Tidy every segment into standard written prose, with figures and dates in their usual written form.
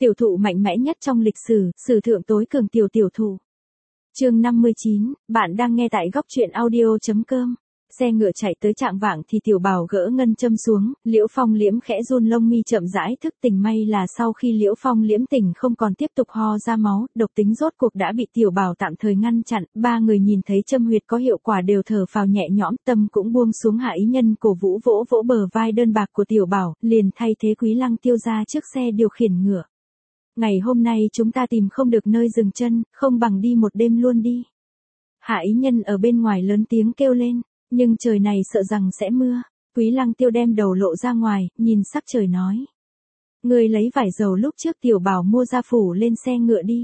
Tiểu thụ mạnh mẽ nhất trong lịch sử, sử thượng tối cường tiểu thụ. Chương 59, bạn đang nghe tại góc truyện audio.com. Xe ngựa chạy tới trạng vạng thì Tiểu Bảo gỡ ngân châm xuống, Liễu Phong Liễm khẽ run lông mi chậm rãi thức tỉnh, may là sau khi Liễu Phong Liễm tỉnh không còn tiếp tục ho ra máu, độc tính rốt cuộc đã bị Tiểu Bảo tạm thời ngăn chặn, ba người nhìn thấy châm huyệt có hiệu quả đều thở phào nhẹ nhõm, tâm cũng buông xuống. Hạ Ý Nhân cổ vũ vỗ vỗ bờ vai đơn bạc của Tiểu Bảo, liền thay thế Quý Lăng Tiêu ra trước xe điều khiển ngựa. Ngày hôm nay chúng ta tìm không được nơi dừng chân, không bằng đi một đêm luôn đi. Hạ Ý Nhân ở bên ngoài lớn tiếng kêu lên, nhưng trời này sợ rằng sẽ mưa. Quý Lăng Tiêu đem đầu lộ ra ngoài, nhìn sắc trời nói. Ngươi lấy vải dầu lúc trước Tiểu Bảo mua ra phủ lên xe ngựa đi.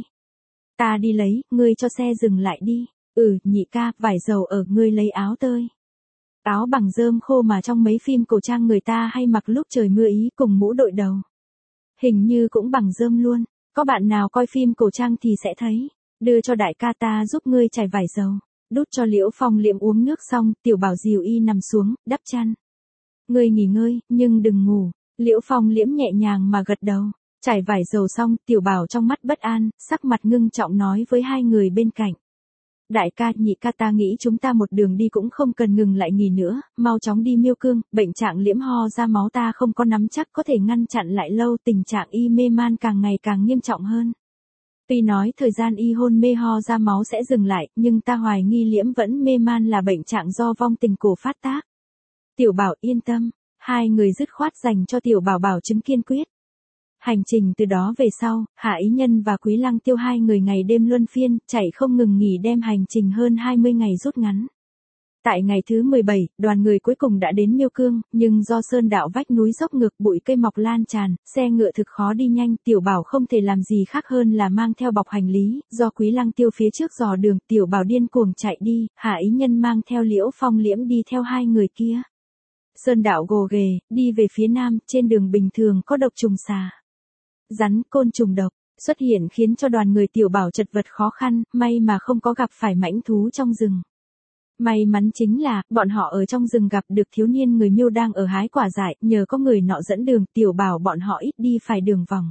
Ta đi lấy, ngươi cho xe dừng lại đi. Nhị ca, vải dầu ở, ngươi lấy áo tơi. Áo bằng rơm khô mà trong mấy phim cổ trang người ta hay mặc lúc trời mưa ý cùng mũ đội đầu. Hình như cũng bằng rơm luôn, có bạn nào coi phim cổ trang thì sẽ thấy. Đưa cho đại ca, ta giúp ngươi trải vải dầu. Đút cho Liễu Phong Liễm uống nước xong, Tiểu Bảo dìu y nằm xuống, đắp chăn. Ngươi nghỉ ngơi, nhưng đừng ngủ. Liễu Phong Liễm nhẹ nhàng mà gật đầu. Trải vải dầu xong, Tiểu Bảo trong mắt bất an, sắc mặt ngưng trọng nói với hai người bên cạnh. Đại ca, nhị ca, ta nghĩ chúng ta một đường đi cũng không cần ngừng lại nghỉ nữa, mau chóng đi Miêu Cương, bệnh trạng Liễm ho ra máu ta không có nắm chắc có thể ngăn chặn lại lâu, tình trạng y mê man càng ngày càng nghiêm trọng hơn. Tuy nói thời gian y hôn mê ho ra máu sẽ dừng lại, nhưng ta hoài nghi Liễm vẫn mê man là bệnh trạng do vong tình cổ phát tác. Tiểu Bảo yên tâm, hai người dứt khoát dành cho Tiểu Bảo bảo chứng kiên quyết. Hành trình từ đó về sau, Hạ Ý Nhân và Quý Lăng Tiêu hai người ngày đêm luân phiên, chạy không ngừng nghỉ đem hành trình hơn 20 ngày rút ngắn. Tại ngày thứ 17, đoàn người cuối cùng đã đến Miêu Cương, nhưng do sơn đạo vách núi dốc ngược, bụi cây mọc lan tràn, xe ngựa thực khó đi nhanh, Tiểu Bảo không thể làm gì khác hơn là mang theo bọc hành lý, do Quý Lăng Tiêu phía trước dò đường, Tiểu Bảo điên cuồng chạy đi, Hạ Ý Nhân mang theo Liễu Phong Liễm đi theo hai người kia. Sơn đạo gồ ghề, đi về phía nam, trên đường bình thường có độc trùng xà, rắn, côn trùng độc xuất hiện khiến cho đoàn người Tiểu Bảo chật vật khó khăn, may mà không có gặp phải mãnh thú trong rừng. May mắn chính là, bọn họ ở trong rừng gặp được thiếu niên người Miêu đang ở hái quả dại, nhờ có người nọ dẫn đường, Tiểu Bảo bọn họ ít đi phải đường vòng.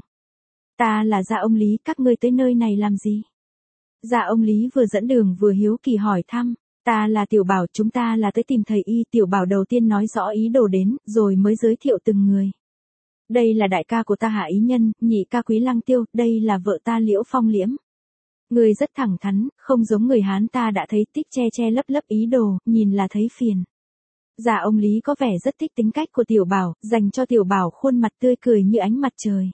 Ta là Gia ông Lý, các ngươi tới nơi này làm gì? Gia ông Lý vừa dẫn đường vừa hiếu kỳ hỏi thăm, ta là Tiểu Bảo, chúng ta là tới tìm thầy y. Tiểu Bảo đầu tiên nói rõ ý đồ đến, rồi mới giới thiệu từng người. Đây là đại ca của ta Hạ Ý Nhân, nhị ca Quý Lăng Tiêu, đây là vợ ta Liễu Phong Liễm. Người rất thẳng thắn, không giống người Hán, ta đã thấy tích che lấp ý đồ, nhìn là thấy phiền. Dạ ông Lý có vẻ rất thích tính cách của Tiểu Bảo, dành cho Tiểu Bảo khuôn mặt tươi cười như ánh mặt trời.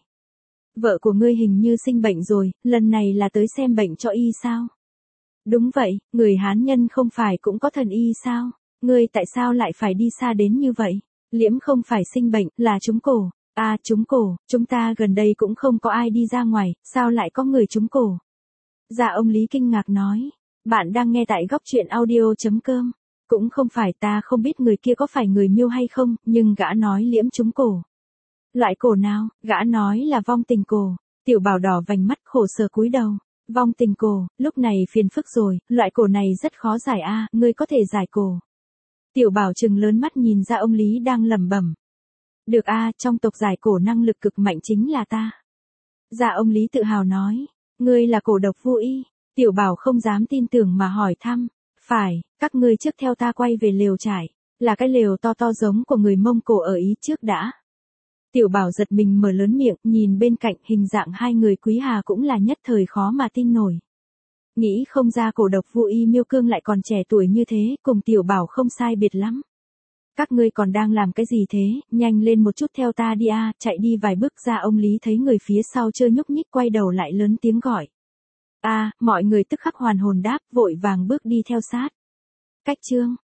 Vợ của ngươi hình như sinh bệnh rồi, lần này là tới xem bệnh cho y sao? Đúng vậy, người Hán nhân không phải cũng có thần y sao? Ngươi tại sao lại phải đi xa đến như vậy? Liễm không phải sinh bệnh, là trúng cổ. Trúng cổ, chúng ta gần đây cũng không có ai đi ra ngoài, sao lại có người trúng cổ? Dạ ông Lý kinh ngạc nói, bạn đang nghe tại góc truyện audio.com. Cũng không phải, ta không biết người kia có phải người Miêu hay không, nhưng gã nói Liễm trúng cổ. Loại cổ nào? Gã nói là vong tình cổ. Tiểu Bảo đỏ vành mắt khổ sở cúi đầu. Vong tình cổ, lúc này phiền phức rồi, loại cổ này rất khó giải ngươi có thể giải cổ. Tiểu Bảo trừng lớn mắt nhìn ra ông Lý đang lẩm bẩm. Được trong tộc giải cổ năng lực cực mạnh chính là ta. Dạ ông Lý tự hào nói, ngươi là cổ độc vô y. Tiểu Bảo không dám tin tưởng mà hỏi thăm, phải, các ngươi trước theo ta quay về lều trải, là cái lều to giống của người Mông Cổ ở Ý trước đã. Tiểu Bảo giật mình mở lớn miệng, nhìn bên cạnh, hình dạng hai người Quý Hà cũng là nhất thời khó mà tin nổi. Nghĩ không ra cổ độc vô y Miêu Cương lại còn trẻ tuổi như thế, cùng Tiểu Bảo không sai biệt lắm. Các ngươi còn đang làm cái gì thế, nhanh lên một chút theo ta đi chạy đi vài bước ra ông Lý thấy người phía sau chưa nhúc nhích quay đầu lại lớn tiếng gọi. Mọi người tức khắc hoàn hồn đáp, vội vàng bước đi theo sát. Cách chương